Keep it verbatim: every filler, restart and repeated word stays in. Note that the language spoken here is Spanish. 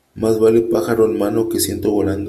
Más vale pájaro en mano que ciento volando.